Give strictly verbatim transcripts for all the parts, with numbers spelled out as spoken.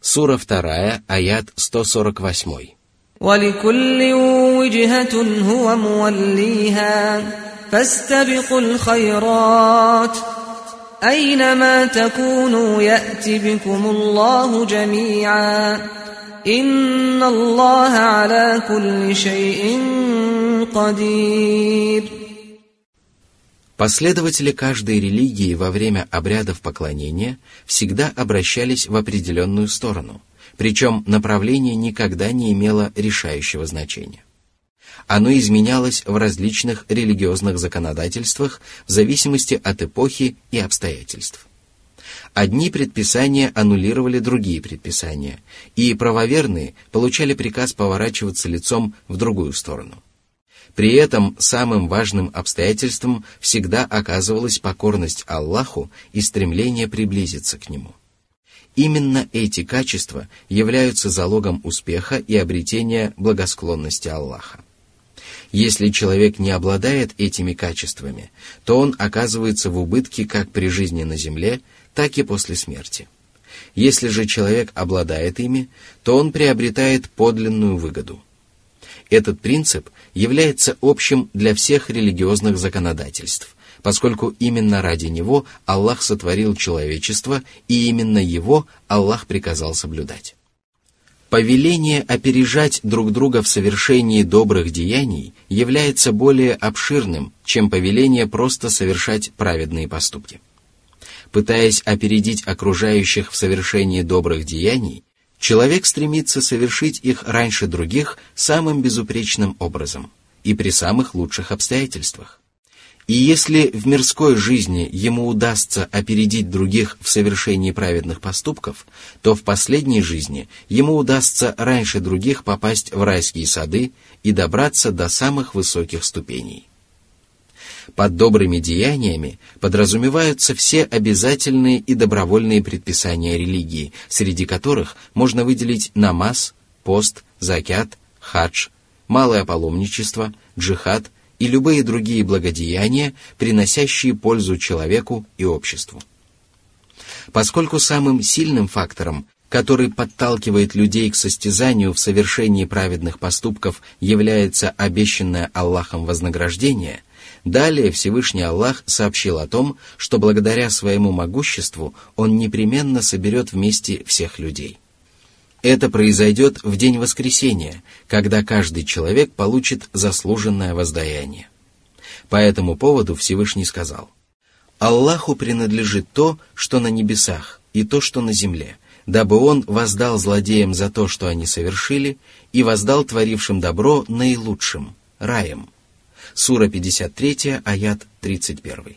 Сура вторая, аят сто сорок восемь. وَلِكُلٍّ وِجْهَةٌ هُوَ مُوَلِّيهَا فَاسْتَبِقُوا الْخَيْرَاتِ أَيْنَمَا تَكُونُوا يَأْتِ بِكُمُ اللَّهُ جَمِيعًا إِنَّ اللَّهَ عَلَى كُلِّ شَيْءٍ قَدِيرٌ. Последователи каждой религии во время обрядов поклонения всегда обращались в определенную сторону, причем направление никогда не имело решающего значения. Оно изменялось в различных религиозных законодательствах в зависимости от эпохи и обстоятельств. Одни предписания аннулировали другие предписания, и правоверные получали приказ поворачиваться лицом в другую сторону. При этом самым важным обстоятельством всегда оказывалась покорность Аллаху и стремление приблизиться к Нему. Именно эти качества являются залогом успеха и обретения благосклонности Аллаха. Если человек не обладает этими качествами, то он оказывается в убытке как при жизни на земле, так и после смерти. Если же человек обладает ими, то он приобретает подлинную выгоду. Этот принцип является общим для всех религиозных законодательств, поскольку именно ради него Аллах сотворил человечество, и именно его Аллах приказал соблюдать. Повеление опережать друг друга в совершении добрых деяний является более обширным, чем повеление просто совершать праведные поступки. Пытаясь опередить окружающих в совершении добрых деяний, человек стремится совершить их раньше других самым безупречным образом и при самых лучших обстоятельствах. И если в мирской жизни ему удастся опередить других в совершении праведных поступков, то в последней жизни ему удастся раньше других попасть в райские сады и добраться до самых высоких ступеней. Под добрыми деяниями подразумеваются все обязательные и добровольные предписания религии, среди которых можно выделить намаз, пост, закят, хадж, малое паломничество, джихад и любые другие благодеяния, приносящие пользу человеку и обществу. Поскольку самым сильным фактором, который подталкивает людей к состязанию в совершении праведных поступков, является обещанное Аллахом вознаграждение, далее Всевышний Аллах сообщил о том, что благодаря своему могуществу Он непременно соберет вместе всех людей. Это произойдет в день воскресения, когда каждый человек получит заслуженное воздаяние. По этому поводу Всевышний сказал: «Аллаху принадлежит то, что на небесах, и то, что на земле, дабы Он воздал злодеям за то, что они совершили, и воздал творившим добро наилучшим, раем». Сура пятьдесят три, аят тридцать один.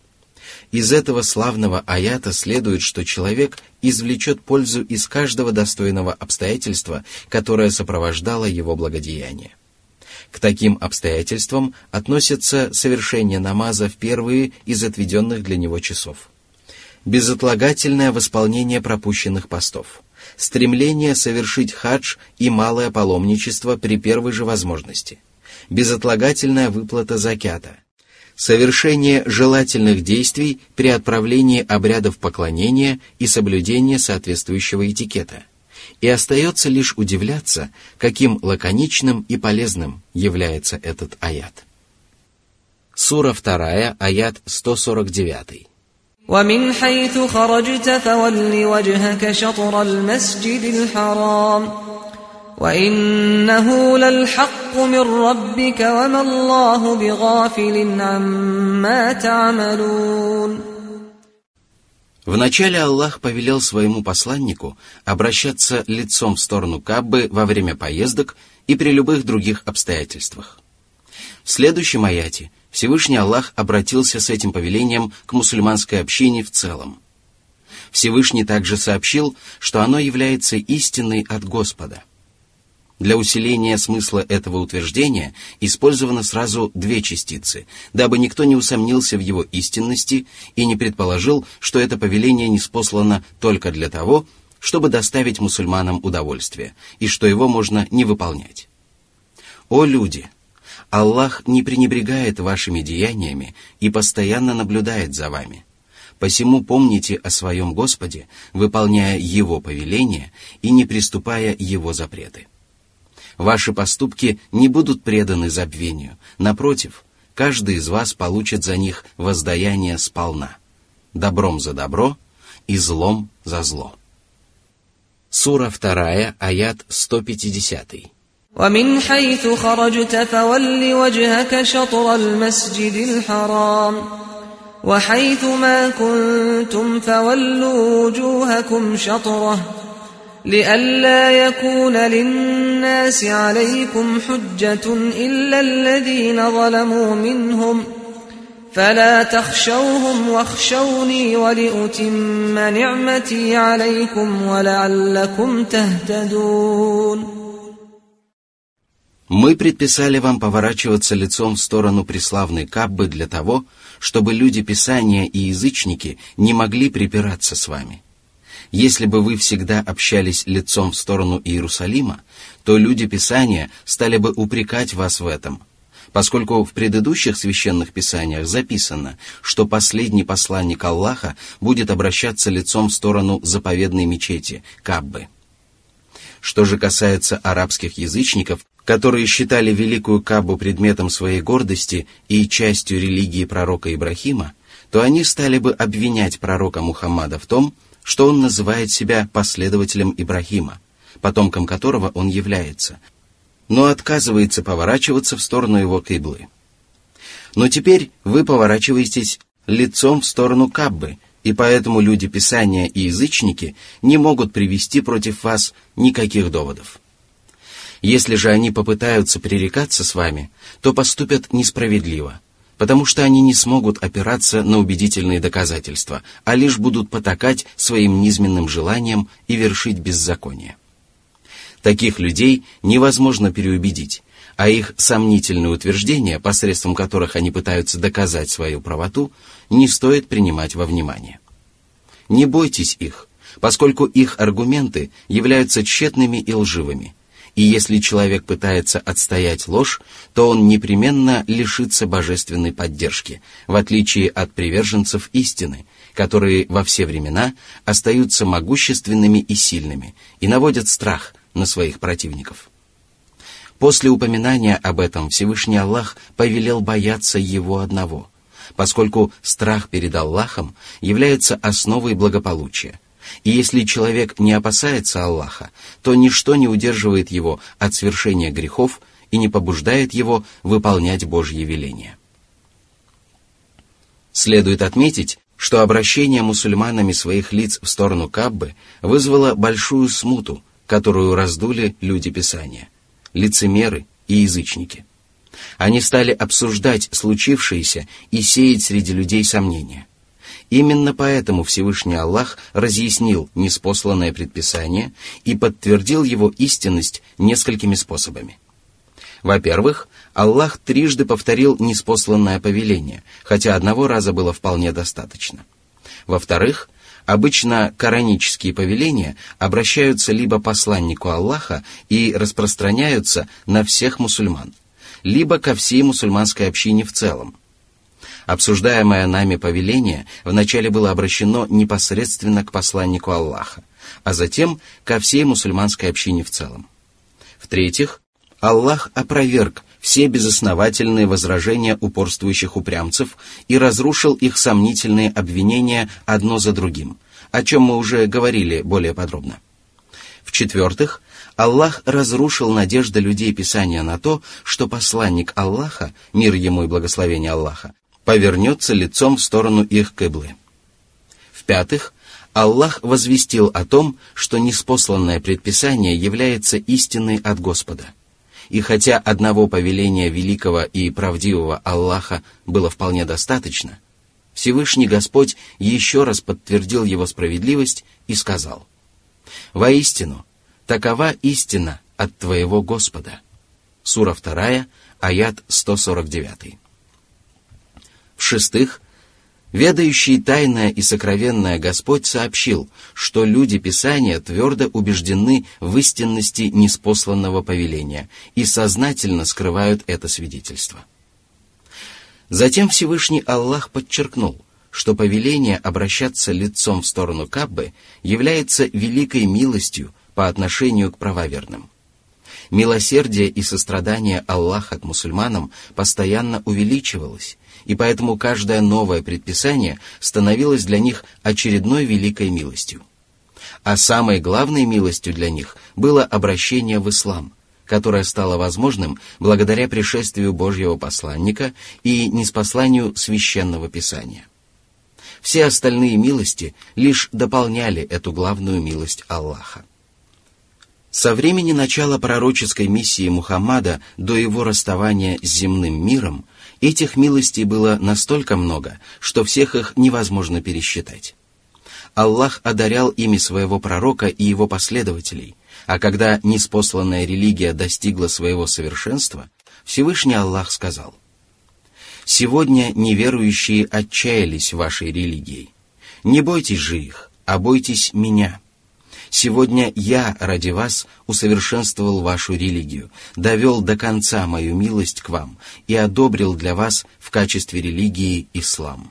Из этого славного аята следует, что человек извлечет пользу из каждого достойного обстоятельства, которое сопровождало его благодеяние. К таким обстоятельствам относятся совершение намаза в первые из отведенных для него часов, безотлагательное восполнение пропущенных постов, стремление совершить хадж и малое паломничество при первой же возможности, безотлагательная выплата закята, совершение желательных действий при отправлении обрядов поклонения и соблюдение соответствующего этикета. И остается лишь удивляться, каким лаконичным и полезным является этот аят. Сура вторая, аят сто сорок девять. وَمِنْ حَيْثُ خَرَجْتَ فَوَلِّ وَجْهَكَ شَطْرَ الْمَسْجِدِ الْحَرَامِ وَإِنَّهُ لَلْحَقُّ مِنْ رَبِّكَ وَمَا اللَّهُ بِغَافِلٍ عَمَّا تَعْمَلُونَ. Вначале Аллах повелел своему посланнику обращаться лицом в сторону Каабы во время поездок и при любых других обстоятельствах. В следующем аяте Всевышний Аллах обратился с этим повелением к мусульманской общине в целом. Всевышний также сообщил, что оно является истиной от Господа. Для усиления смысла этого утверждения использовано сразу две частицы, дабы никто не усомнился в его истинности и не предположил, что это повеление ниспослано только для того, чтобы доставить мусульманам удовольствие, и что его можно не выполнять. О люди! Аллах не пренебрегает вашими деяниями и постоянно наблюдает за вами. Посему помните о своем Господе, выполняя Его повеления и не приступая Его запреты. Ваши поступки не будут преданы забвению. Напротив, каждый из вас получит за них воздаяние сполна. Добром за добро и злом за зло. Сура вторая, аят сто пятьдесят. ومن حيث خرجت فول وجهك شطر المسجد الحرام وحيث ما كنتم فولوا وجوهكم شطره لئلا يكون للناس عليكم حجة إلا الذين ظلموا منهم فلا تخشوهم واخشوني ولأتم نعمتي عليكم ولعلكم تهتدون. Мы предписали вам поворачиваться лицом в сторону преславной Каабы для того, чтобы люди Писания и язычники не могли припираться с вами. Если бы вы всегда общались лицом в сторону Иерусалима, то люди Писания стали бы упрекать вас в этом, поскольку в предыдущих священных писаниях записано, что последний посланник Аллаха будет обращаться лицом в сторону заповедной мечети Каабы. Что же касается арабских язычников, которые считали великую Каабу предметом своей гордости и частью религии пророка Ибрахима, то они стали бы обвинять пророка Мухаммада в том, что он называет себя последователем Ибрахима, потомком которого он является, но отказывается поворачиваться в сторону его киблы. Но теперь вы поворачиваетесь лицом в сторону Каабы, и поэтому люди Писания и язычники не могут привести против вас никаких доводов. Если же они попытаются пререкаться с вами, то поступят несправедливо, потому что они не смогут опираться на убедительные доказательства, а лишь будут потакать своим низменным желаниям и вершить беззаконие. Таких людей невозможно переубедить, а их сомнительные утверждения, посредством которых они пытаются доказать свою правоту, не стоит принимать во внимание. Не бойтесь их, поскольку их аргументы являются тщетными и лживыми, и если человек пытается отстоять ложь, то он непременно лишится божественной поддержки, в отличие от приверженцев истины, которые во все времена остаются могущественными и сильными и наводят страх на своих противников. После упоминания об этом Всевышний Аллах повелел бояться Его одного, поскольку страх перед Аллахом является основой благополучия. И если человек не опасается Аллаха, то ничто не удерживает его от совершения грехов и не побуждает его выполнять Божьи веления. Следует отметить, что обращение мусульманами своих лиц в сторону Каабы вызвало большую смуту, которую раздули люди Писания, лицемеры и язычники. Они стали обсуждать случившееся и сеять среди людей сомнения. Именно поэтому Всевышний Аллах разъяснил ниспосланное предписание и подтвердил его истинность несколькими способами. Во-первых, Аллах трижды повторил ниспосланное повеление, хотя одного раза было вполне достаточно. Во-вторых, обычно коранические повеления обращаются либо к посланнику Аллаха и распространяются на всех мусульман, либо ко всей мусульманской общине в целом. Обсуждаемое нами повеление вначале было обращено непосредственно к посланнику Аллаха, а затем ко всей мусульманской общине в целом. В-третьих, Аллах опроверг все безосновательные возражения упорствующих упрямцев и разрушил их сомнительные обвинения одно за другим, о чем мы уже говорили более подробно. В-четвертых, Аллах разрушил надежды людей Писания на то, что посланник Аллаха, мир ему и благословение Аллаха, повернется лицом в сторону их киблы. В-пятых, Аллах возвестил о том, что ниспосланное предписание является истиной от Господа. И хотя одного повеления великого и правдивого Аллаха было вполне достаточно, Всевышний Господь еще раз подтвердил его справедливость и сказал: «Воистину, такова истина от твоего Господа». Сура вторая, аят сто сорок девять. В-шестых, ведающий тайное и сокровенное Господь сообщил, что люди Писания твердо убеждены в истинности ниспосланного повеления и сознательно скрывают это свидетельство. Затем Всевышний Аллах подчеркнул, что повеление обращаться лицом в сторону Каабы является великой милостью по отношению к правоверным. Милосердие и сострадание Аллаха к мусульманам постоянно увеличивалось, и поэтому каждое новое предписание становилось для них очередной великой милостью. А самой главной милостью для них было обращение в ислам, которое стало возможным благодаря пришествию Божьего посланника и ниспосланию священного писания. Все остальные милости лишь дополняли эту главную милость Аллаха. Со времени начала пророческой миссии Мухаммада до его расставания с земным миром этих милостей было настолько много, что всех их невозможно пересчитать. Аллах одарял ими своего пророка и его последователей, а когда ниспосланная религия достигла своего совершенства, Всевышний Аллах сказал: «Сегодня неверующие отчаялись вашей религией. Не бойтесь же их, а бойтесь меня. Сегодня я ради вас усовершенствовал вашу религию, довел до конца мою милость к вам и одобрил для вас в качестве религии ислам».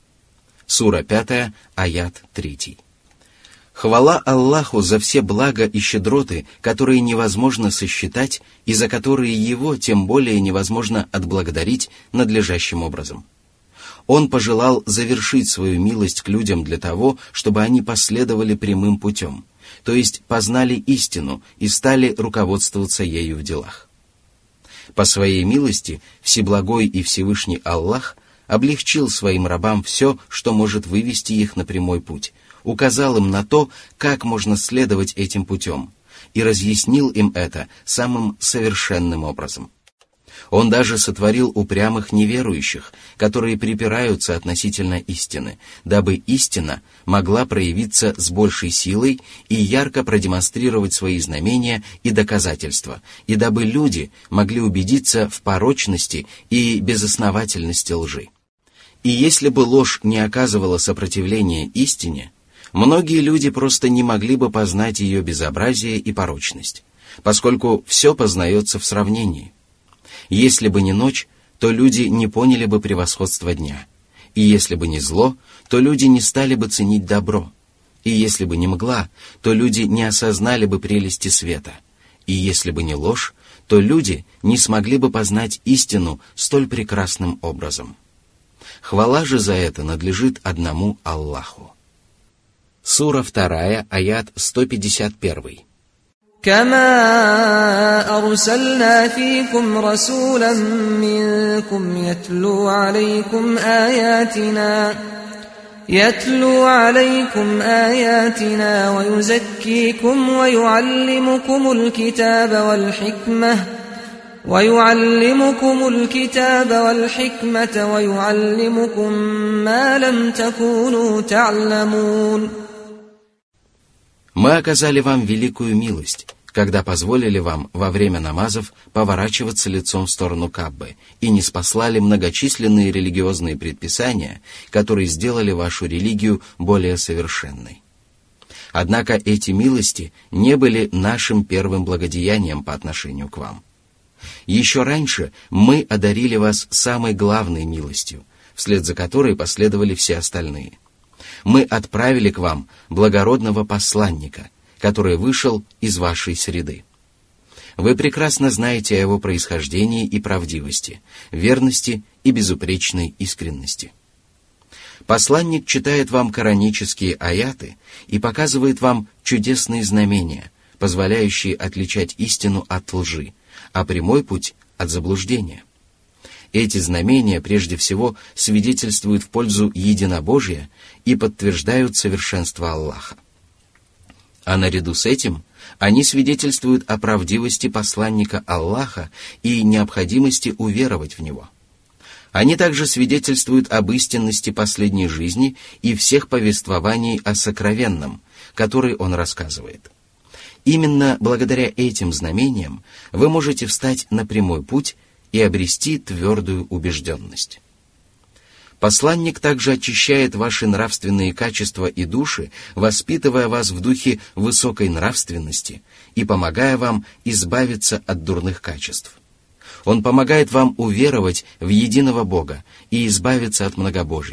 Сура пятая, аят третий. Хвала Аллаху за все блага и щедроты, которые невозможно сосчитать и за которые Его тем более невозможно отблагодарить надлежащим образом. Он пожелал завершить свою милость к людям для того, чтобы они последовали прямым путем, то есть познали истину и стали руководствоваться ею в делах. По своей милости Всеблагой и Всевышний Аллах облегчил своим рабам все, что может вывести их на прямой путь, указал им на то, как можно следовать этим путем, и разъяснил им это самым совершенным образом. Он даже сотворил упрямых неверующих, которые припираются относительно истины, дабы истина могла проявиться с большей силой и ярко продемонстрировать свои знамения и доказательства, и дабы люди могли убедиться в порочности и безосновательности лжи. И если бы ложь не оказывала сопротивления истине, многие люди просто не могли бы познать ее безобразие и порочность, поскольку все познается в сравнении. Если бы не ночь, то люди не поняли бы превосходства дня, и если бы не зло, то люди не стали бы ценить добро, и если бы не мгла, то люди не осознали бы прелести света, и если бы не ложь, то люди не смогли бы познать истину столь прекрасным образом. Хвала же за это надлежит одному Аллаху. Сура вторая, аят сто пятьдесят один. كما أرسلنا فيكم رسولا منكم يتلو عليكم آياتنا يتلو عليكم آياتنا ويزكيكم ويعلمكم الكتاب والحكمة ويعلمكم الكتاب والحكمة ويعلمكم ما لم تكونوا تعلمون. Мы оказали вам великую милость, когда позволили вам во время намазов поворачиваться лицом в сторону Каабы и ниспослали многочисленные религиозные предписания, которые сделали вашу религию более совершенной. Однако эти милости не были нашим первым благодеянием по отношению к вам. Еще раньше мы одарили вас самой главной милостью, вслед за которой последовали все остальные. Мы отправили к вам благородного посланника, который вышел из вашей среды. Вы прекрасно знаете о его происхождении и правдивости, верности и безупречной искренности. Посланник читает вам коранические аяты и показывает вам чудесные знамения, позволяющие отличать истину от лжи, а прямой путь от заблуждения. Эти знамения прежде всего свидетельствуют в пользу единобожия и подтверждают совершенство Аллаха. А наряду с этим они свидетельствуют о правдивости посланника Аллаха и необходимости уверовать в него. Они также свидетельствуют об истинности последней жизни и всех повествований о сокровенном, которые он рассказывает. Именно благодаря этим знамениям вы можете встать на прямой путь и обрести твердую убежденность. Посланник также очищает ваши нравственные качества и души, воспитывая вас в духе высокой нравственности и помогая вам избавиться от дурных качеств. Он помогает вам уверовать в единого Бога и избавиться от многобожия,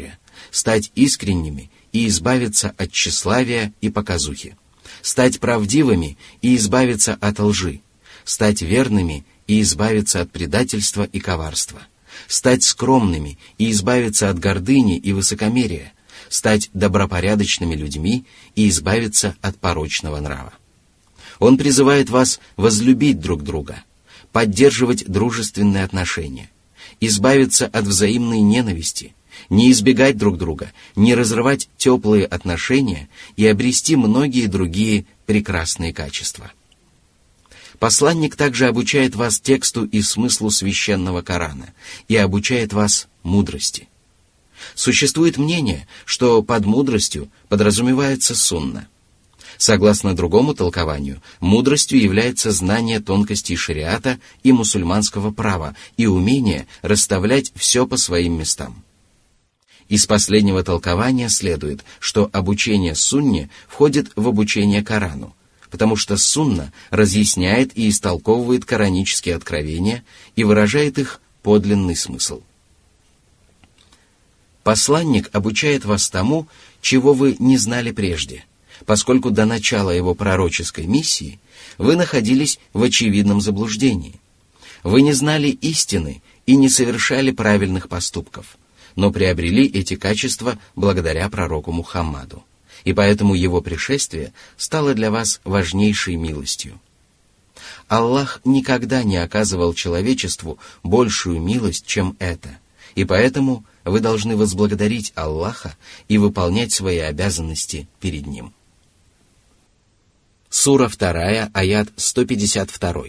стать искренними и избавиться от тщеславия и показухи, стать правдивыми и избавиться от лжи, стать верными и избавиться от предательства и коварства, стать скромными и избавиться от гордыни и высокомерия, стать добропорядочными людьми и избавиться от порочного нрава. Он призывает вас возлюбить друг друга, поддерживать дружественные отношения, избавиться от взаимной ненависти, не избегать друг друга, не разрывать теплые отношения и обрести многие другие прекрасные качества. Посланник также обучает вас тексту и смыслу священного Корана и обучает вас мудрости. Существует мнение, что под мудростью подразумевается сунна. Согласно другому толкованию, мудростью является знание тонкостей шариата и мусульманского права и умение расставлять все по своим местам. Из последнего толкования следует, что обучение сунне входит в обучение Корану, потому что сунна разъясняет и истолковывает коранические откровения и выражает их подлинный смысл. Посланник обучает вас тому, чего вы не знали прежде, поскольку до начала его пророческой миссии вы находились в очевидном заблуждении. Вы не знали истины и не совершали правильных поступков, но приобрели эти качества благодаря пророку Мухаммаду, и поэтому его пришествие стало для вас важнейшей милостью. Аллах никогда не оказывал человечеству большую милость, чем это, и поэтому вы должны возблагодарить Аллаха и выполнять свои обязанности перед Ним. Сура вторая, аят сто пятьдесят два.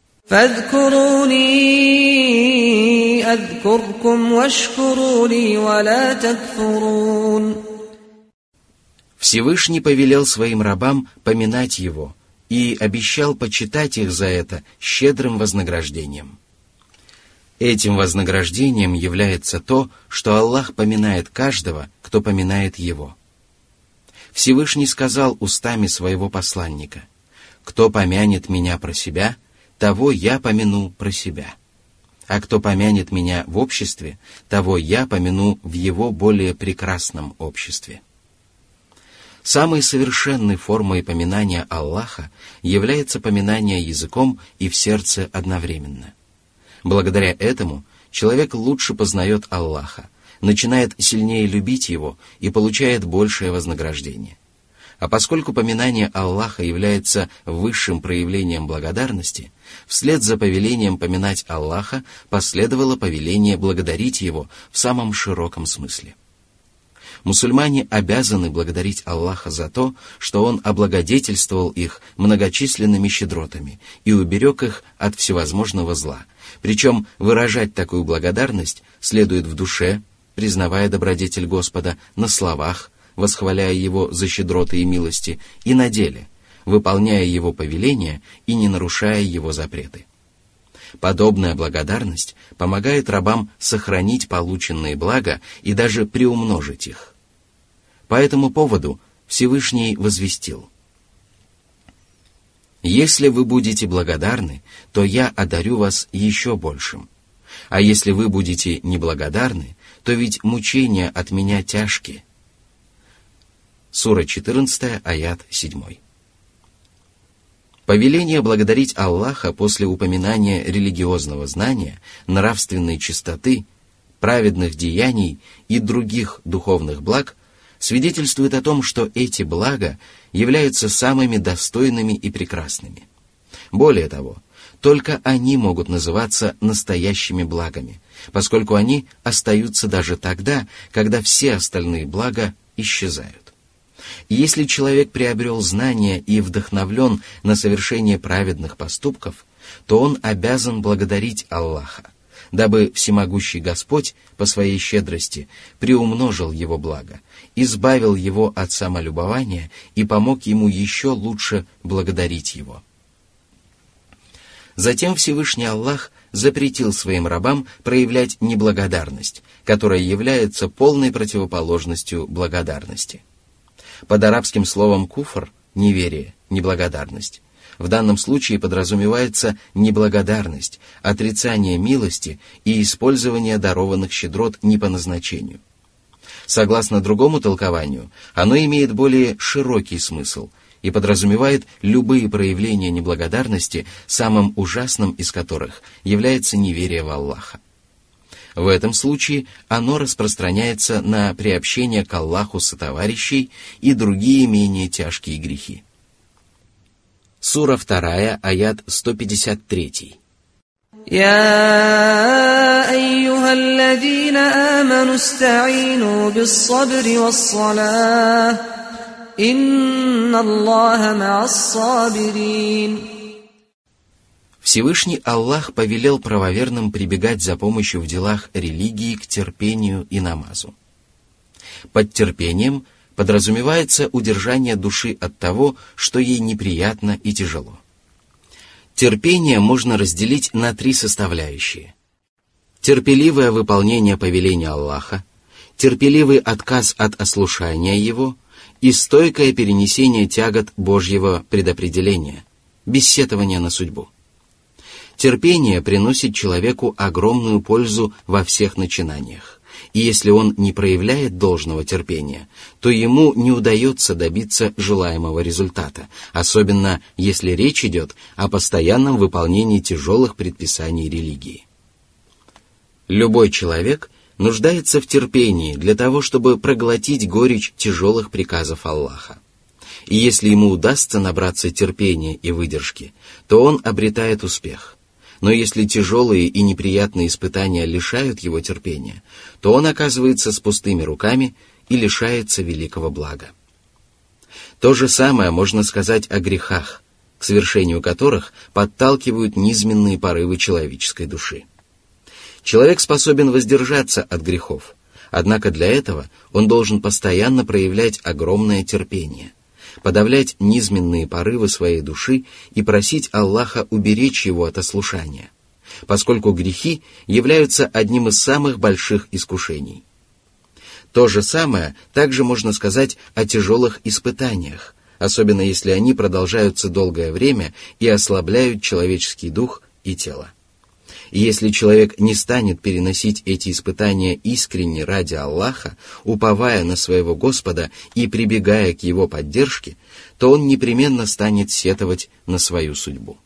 فاذكروني أذكركم واشكروا لي ولا تكفرون. Всевышний повелел своим рабам поминать Его и обещал почитать их за это щедрым вознаграждением. Этим вознаграждением является то, что Аллах поминает каждого, кто поминает Его. Всевышний сказал устами своего посланника: «Кто помянет меня про себя, того я помяну про себя. А кто помянет меня в обществе, того я помяну в его более прекрасном обществе». Самой совершенной формой поминания Аллаха является поминание языком и в сердце одновременно. Благодаря этому человек лучше познает Аллаха, начинает сильнее любить Его и получает большее вознаграждение. А поскольку поминание Аллаха является высшим проявлением благодарности, вслед за повелением поминать Аллаха последовало повеление благодарить Его в самом широком смысле. Мусульмане обязаны благодарить Аллаха за то, что Он облагодетельствовал их многочисленными щедротами и уберег их от всевозможного зла. Причем выражать такую благодарность следует в душе, признавая добродетель Господа, на словах, восхваляя Его за щедроты и милости, и на деле, выполняя Его повеления и не нарушая Его запреты. Подобная благодарность помогает рабам сохранить полученные блага и даже приумножить их. По этому поводу Всевышний возвестил: «Если вы будете благодарны, то я одарю вас еще большим. А если вы будете неблагодарны, то ведь мучения от меня тяжкие». Сура четырнадцатая, аят семь. Повеление благодарить Аллаха после упоминания религиозного знания, нравственной чистоты, праведных деяний и других духовных благ свидетельствует о том, что эти блага являются самыми достойными и прекрасными. Более того, только они могут называться настоящими благами, поскольку они остаются даже тогда, когда все остальные блага исчезают. И если человек приобрел знания и вдохновлен на совершение праведных поступков, то он обязан благодарить Аллаха, дабы всемогущий Господь по своей щедрости приумножил его благо, избавил его от самолюбования и помог ему еще лучше благодарить его. Затем Всевышний Аллах запретил своим рабам проявлять неблагодарность, которая является полной противоположностью благодарности. Под арабским словом «куфр» — неверие, неблагодарность. В данном случае подразумевается неблагодарность, отрицание милости и использование дарованных щедрот не по назначению. Согласно другому толкованию, оно имеет более широкий смысл и подразумевает любые проявления неблагодарности, самым ужасным из которых является неверие в Аллаха. В этом случае оно распространяется на приобщение к Аллаху сотоварищей и другие менее тяжкие грехи. Сура вторая, аят сто пятьдесят три. يا أيها الذين آمنوا استعينوا بالصبر والصلاة إن الله مع الصابرين. Всевышний Аллах повелел правоверным прибегать за помощью в делах религии к терпению и намазу. Под терпением подразумевается удержание души от того, что ей неприятно и тяжело. Терпение можно разделить на три составляющие. Терпеливое выполнение повеления Аллаха, терпеливый отказ от ослушания Его и стойкое перенесение тягот Божьего предопределения, без сетования на судьбу. Терпение приносит человеку огромную пользу во всех начинаниях, и если он не проявляет должного терпения, то ему не удается добиться желаемого результата, особенно если речь идет о постоянном выполнении тяжелых предписаний религии. Любой человек нуждается в терпении для того, чтобы проглотить горечь тяжелых приказов Аллаха. И если ему удастся набраться терпения и выдержки, то он обретает успех. Но если тяжелые и неприятные испытания лишают его терпения, то он оказывается с пустыми руками и лишается великого блага. То же самое можно сказать о грехах, к совершению которых подталкивают низменные порывы человеческой души. Человек способен воздержаться от грехов, однако для этого он должен постоянно проявлять огромное терпение, подавлять низменные порывы своей души и просить Аллаха уберечь его от ослушания, поскольку грехи являются одним из самых больших искушений. То же самое также можно сказать о тяжелых испытаниях, особенно если они продолжаются долгое время и ослабляют человеческий дух и тело. И если человек не станет переносить эти испытания искренне ради Аллаха, уповая на своего Господа и прибегая к Его поддержке, то он непременно станет сетовать на свою судьбу.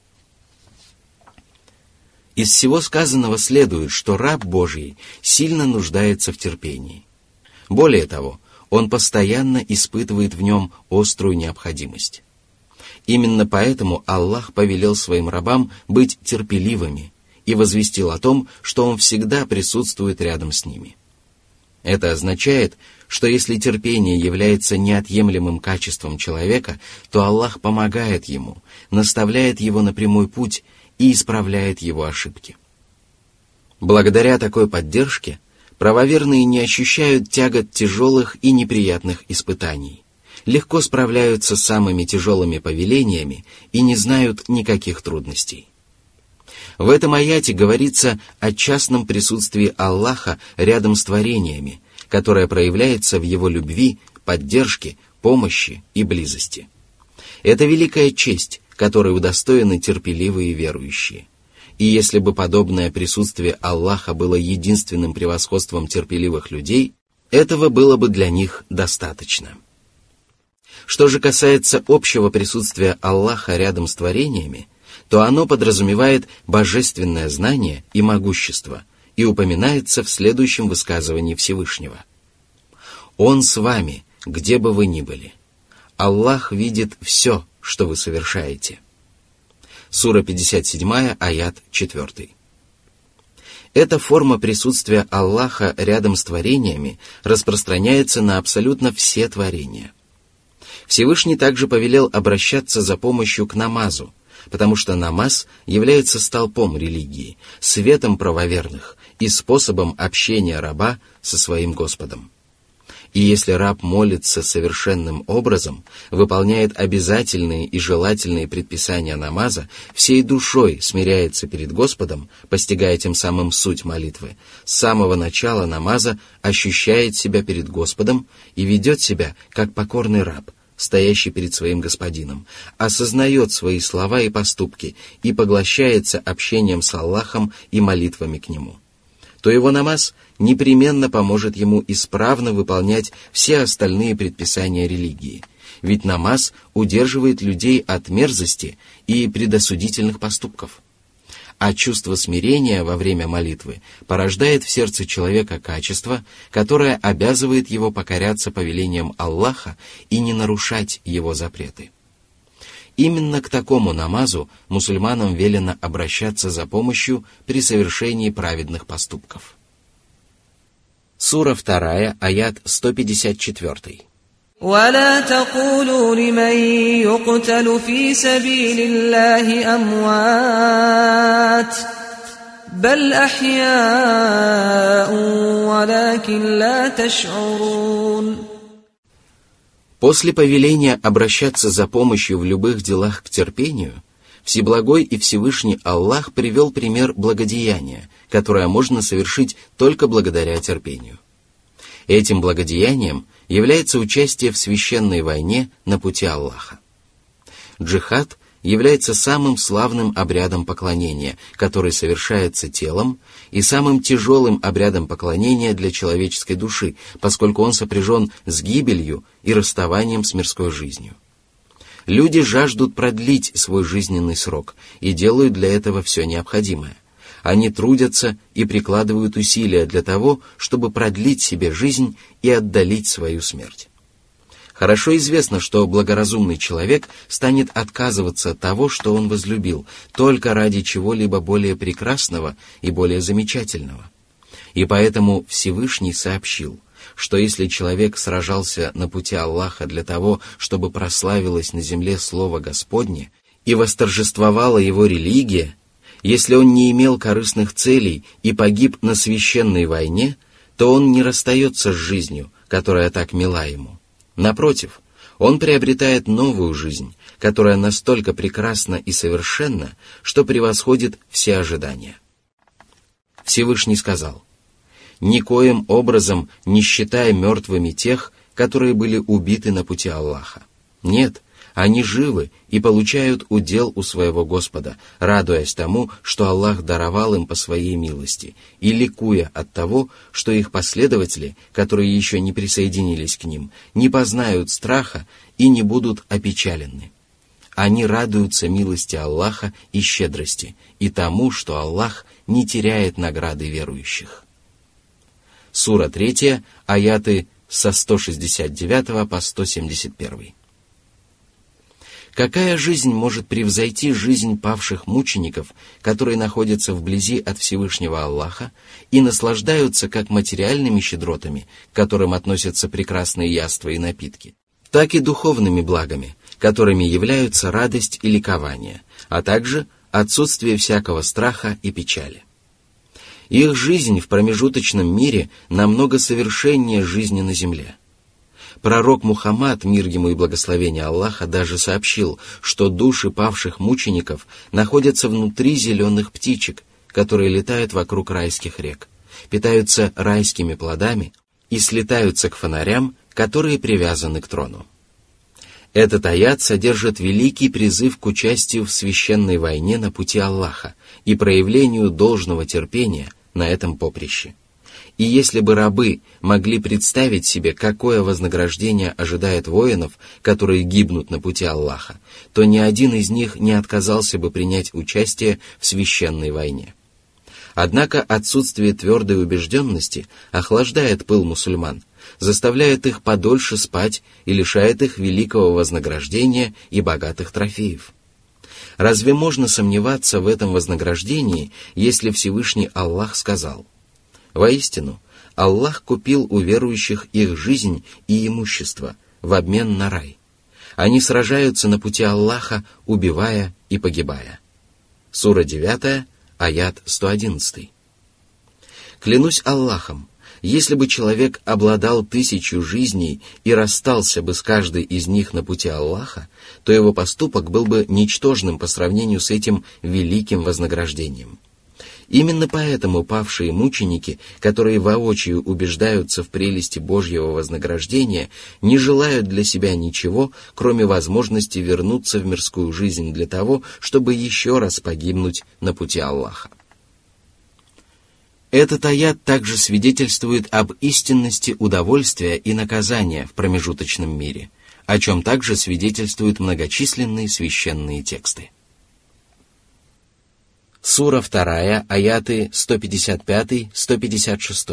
Из всего сказанного следует, что раб Божий сильно нуждается в терпении. Более того, он постоянно испытывает в нем острую необходимость. Именно поэтому Аллах повелел своим рабам быть терпеливыми и возвестил о том, что Он всегда присутствует рядом с ними. Это означает, что если терпение является неотъемлемым качеством человека, то Аллах помогает ему, наставляет его на прямой путь и исправляет его ошибки. Благодаря такой поддержке правоверные не ощущают тягот тяжелых и неприятных испытаний, легко справляются с самыми тяжелыми повелениями и не знают никаких трудностей. В этом аяте говорится о частном присутствии Аллаха рядом с творениями, которое проявляется в Его любви, поддержке, помощи и близости. Это великая честь, которой удостоены терпеливые верующие. И если бы подобное присутствие Аллаха было единственным превосходством терпеливых людей, этого было бы для них достаточно. Что же касается общего присутствия Аллаха рядом с творениями, то оно подразумевает божественное знание и могущество и упоминается в следующем высказывании Всевышнего. «Он с вами, где бы вы ни были. Аллах видит все, что вы совершаете». Сура пятьдесят семь, аят четыре. Эта форма присутствия Аллаха рядом с творениями распространяется на абсолютно все творения. Всевышний также повелел обращаться за помощью к намазу, потому что намаз является столпом религии, светом правоверных и способом общения раба со своим Господом. И если раб молится совершенным образом, выполняет обязательные и желательные предписания намаза, всей душой смиряется перед Господом, постигая тем самым суть молитвы, с самого начала намаза ощущает себя перед Господом и ведет себя как покорный раб, стоящий перед своим господином, осознает свои слова и поступки и поглощается общением с Аллахом и молитвами к Нему. то его намаз непременно поможет ему исправно выполнять все остальные предписания религии, ведь намаз удерживает людей от мерзости и предосудительных поступков. А чувство смирения во время молитвы порождает в сердце человека качество, которое обязывает его покоряться повелениям Аллаха и не нарушать его запреты. Именно к такому намазу мусульманам велено обращаться за помощью при совершении праведных поступков. Сура два, аят сто пятьдесят четыре. ولا تقولوا لمن يقتل في سبيل الله أموات بل أحياء ولكن لا تشعرون. После повеления обращаться за помощью в любых делах к терпению, Всеблагой и Всевышний Аллах привел пример благодеяния, которое можно совершить только благодаря терпению. Этим благодеянием является участие в священной войне на пути Аллаха. Джихад является самым славным обрядом поклонения, который совершается телом, и самым тяжелым обрядом поклонения для человеческой души, поскольку он сопряжен с гибелью и расставанием с мирской жизнью. Люди жаждут продлить свой жизненный срок и делают для этого все необходимое. Они трудятся и прикладывают усилия для того, чтобы продлить себе жизнь и отдалить свою смерть. Хорошо известно, что благоразумный человек станет отказываться от того, что он возлюбил, только ради чего-либо более прекрасного и более замечательного. И поэтому Всевышний сообщил, что если человек сражался на пути Аллаха для того, чтобы прославилось на земле Слово Господне и восторжествовала его религия, если он не имел корыстных целей и погиб на священной войне, то он не расстается с жизнью, которая так мила ему. Напротив, он приобретает новую жизнь, которая настолько прекрасна и совершенна, что превосходит все ожидания. Всевышний сказал: «Никоим образом не считая мертвыми тех, которые были убиты на пути Аллаха. Нет, они живы и получают удел у своего Господа, радуясь тому, что Аллах даровал им по своей милости, и ликуя от того, что их последователи, которые еще не присоединились к ним, не познают страха и не будут опечалены. Они радуются милости Аллаха и щедрости, и тому, что Аллах не теряет награды верующих». Сура три, аяты со сто шестьдесят девять по сто семьдесят один. Какая жизнь может превзойти жизнь павших мучеников, которые находятся вблизи от Всевышнего Аллаха и наслаждаются как материальными щедротами, к которым относятся прекрасные яства и напитки, так и духовными благами, которыми являются радость и ликование, а также отсутствие всякого страха и печали. Их жизнь в промежуточном мире намного совершеннее жизни на земле. Пророк Мухаммад, мир ему и благословение Аллаха, даже сообщил, что души павших мучеников находятся внутри зеленых птичек, которые летают вокруг райских рек, питаются райскими плодами и слетаются к фонарям, которые привязаны к трону. Этот аят содержит великий призыв к участию в священной войне на пути Аллаха и проявлению должного терпения на этом поприще. И если бы рабы могли представить себе, какое вознаграждение ожидает воинов, которые гибнут на пути Аллаха, то ни один из них не отказался бы принять участие в священной войне. Однако отсутствие твердой убежденности охлаждает пыл мусульман, заставляет их подольше спать и лишает их великого вознаграждения и богатых трофеев. Разве можно сомневаться в этом вознаграждении, если Всевышний Аллах сказал: «Воистину, Аллах купил у верующих их жизнь и имущество в обмен на рай. Они сражаются на пути Аллаха, убивая и погибая». Сура девять, аят сто одиннадцать. «Клянусь Аллахом, если бы человек обладал тысячу жизней и расстался бы с каждой из них на пути Аллаха, то его поступок был бы ничтожным по сравнению с этим великим вознаграждением. Именно поэтому павшие мученики, которые воочию убеждаются в прелести Божьего вознаграждения, не желают для себя ничего, кроме возможности вернуться в мирскую жизнь для того, чтобы еще раз погибнуть на пути Аллаха. Этот аят также свидетельствует об истинности удовольствия и наказания в промежуточном мире, о чем также свидетельствуют многочисленные священные тексты. Сура вторая, аяты сто пятьдесят пять - сто пятьдесят шесть.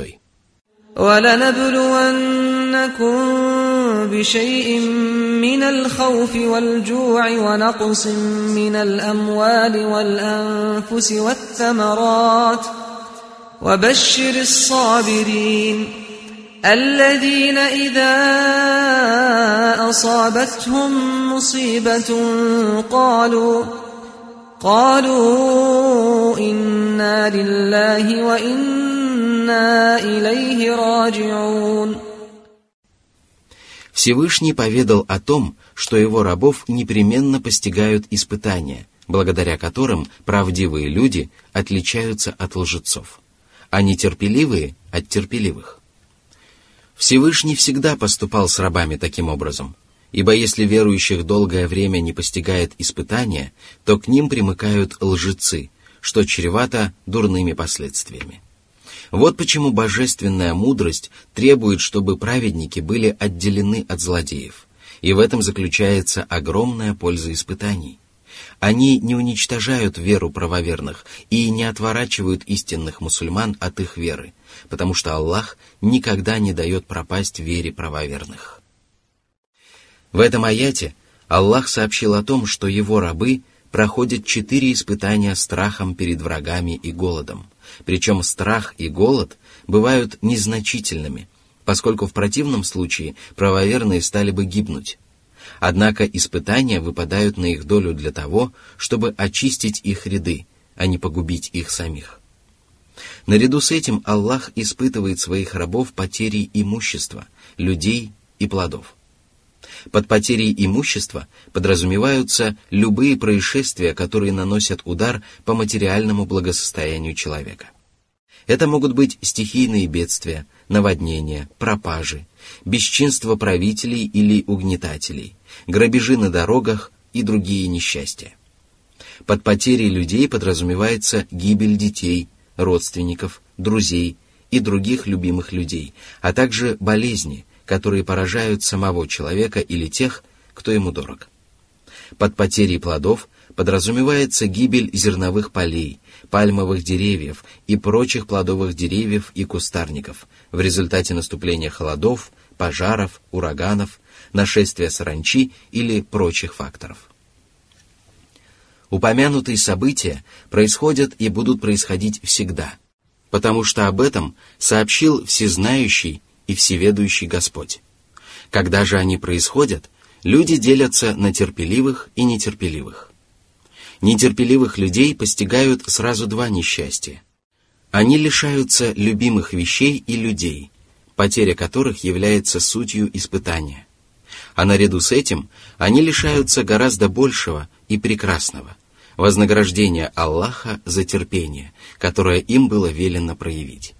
وَلَنَبْلُوَنَّكُمْ بِشَيْءٍ مِّنَ الْخَوْفِ وَالْجُوعِ وَنَقْصٍ مِّنَ الْأَمْوَالِ وَالْأَنفُسِ وَالثَّمَرَاتِ وَبَشِّرِ الصَّابِرِينَ الَّذِينَ إِذَا أَصَابَتْهُم مُّصِيبَةٌ قَالُوا قَالُوا إِنَّا لِلَّهِ وَإِنَّا إِلَيْهِ راجعون. Всевышний поведал о том, что его рабов непременно постигают испытания, благодаря которым правдивые люди отличаются от лжецов, а нетерпеливые – от терпеливых. Всевышний всегда поступал с рабами таким образом, ибо если верующих долгое время не постигает испытания, то к ним примыкают лжецы, что чревато дурными последствиями. Вот почему божественная мудрость требует, чтобы праведники были отделены от злодеев, и в этом заключается огромная польза испытаний. Они не уничтожают веру правоверных и не отворачивают истинных мусульман от их веры, потому что Аллах никогда не дает пропасть вере правоверных. В этом аяте Аллах сообщил о том, что его рабы проходят четыре испытания страхом перед врагами и голодом, причем страх и голод бывают незначительными, поскольку в противном случае правоверные стали бы гибнуть. Однако испытания выпадают на их долю для того, чтобы очистить их ряды, а не погубить их самих. Наряду с этим Аллах испытывает своих рабов потерей имущества, людей и плодов. Под потерей имущества подразумеваются любые происшествия, которые наносят удар по материальному благосостоянию человека. Это могут быть стихийные бедствия, наводнения, пропажи, бесчинство правителей или угнетателей, грабежи на дорогах и другие несчастья. Под потерей людей подразумевается гибель детей, родственников, друзей и других любимых людей, а также болезни, которые поражают самого человека или тех, кто ему дорог. Под потерей плодов подразумевается гибель зерновых полей, пальмовых деревьев и прочих плодовых деревьев и кустарников в результате наступления холодов, пожаров, ураганов, нашествия саранчи или прочих факторов. Упомянутые события происходят и будут происходить всегда, потому что об этом сообщил всезнающий и всеведущий Господь. Когда же они происходят, люди делятся на терпеливых и нетерпеливых. Нетерпеливых людей постигают сразу два несчастья. Они лишаются любимых вещей и людей, потеря которых является сутью испытания. А наряду с этим они лишаются гораздо большего и прекрасного – вознаграждения Аллаха за терпение, которое им было велено проявить.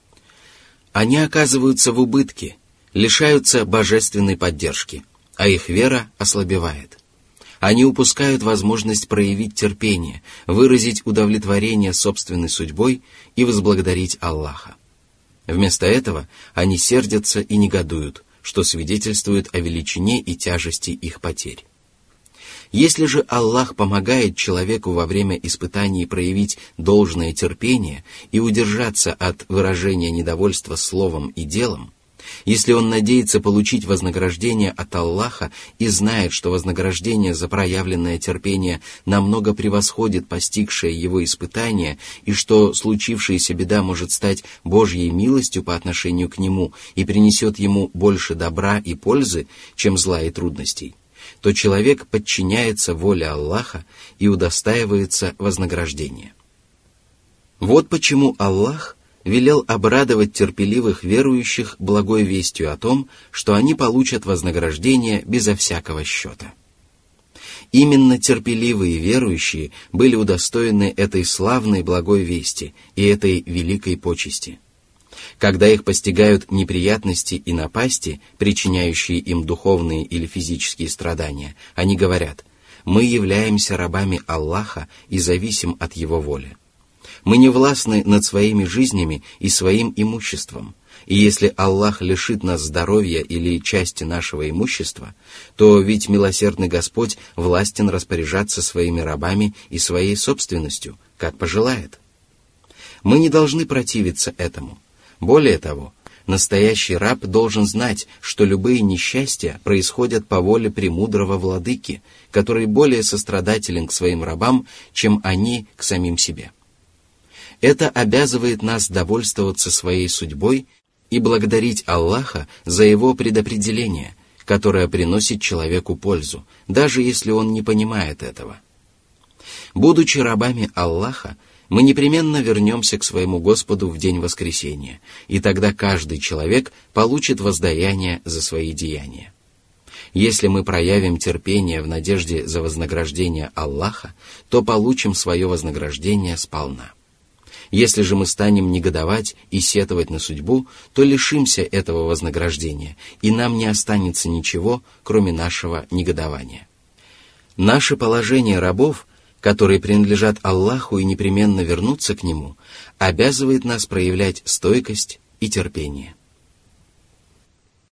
Они оказываются в убытке, лишаются божественной поддержки, а их вера ослабевает. Они упускают возможность проявить терпение, выразить удовлетворение собственной судьбой и возблагодарить Аллаха. Вместо этого они сердятся и негодуют, что свидетельствует о величине и тяжести их потерь. Если же Аллах помогает человеку во время испытаний проявить должное терпение и удержаться от выражения недовольства словом и делом, если он надеется получить вознаграждение от Аллаха и знает, что вознаграждение за проявленное терпение намного превосходит постигшее его испытание и что случившаяся беда может стать Божьей милостью по отношению к нему и принесет ему больше добра и пользы, чем зла и трудностей, то человек подчиняется воле Аллаха и удостаивается вознаграждения. Вот почему Аллах велел обрадовать терпеливых верующих благой вестью о том, что они получат вознаграждение безо всякого счета. Именно терпеливые верующие были удостоены этой славной благой вести и этой великой почести. Когда их постигают неприятности и напасти, причиняющие им духовные или физические страдания, они говорят: «Мы являемся рабами Аллаха и зависим от Его воли». Мы не властны над своими жизнями и своим имуществом, и если Аллах лишит нас здоровья или части нашего имущества, то ведь милосердный Господь властен распоряжаться своими рабами и своей собственностью, как пожелает. Мы не должны противиться этому. Более того, настоящий раб должен знать, что любые несчастья происходят по воле премудрого владыки, который более сострадателен к своим рабам, чем они к самим себе. Это обязывает нас довольствоваться своей судьбой и благодарить Аллаха за его предопределение, которое приносит человеку пользу, даже если он не понимает этого. Будучи рабами Аллаха, мы непременно вернемся к своему Господу в день воскресения, и тогда каждый человек получит воздаяние за свои деяния. Если мы проявим терпение в надежде за вознаграждение Аллаха, то получим свое вознаграждение сполна. Если же мы станем негодовать и сетовать на судьбу, то лишимся этого вознаграждения, и нам не останется ничего, кроме нашего негодования. Наше положение рабов, которые принадлежат Аллаху и непременно вернутся к Нему, обязывает нас проявлять стойкость и терпение.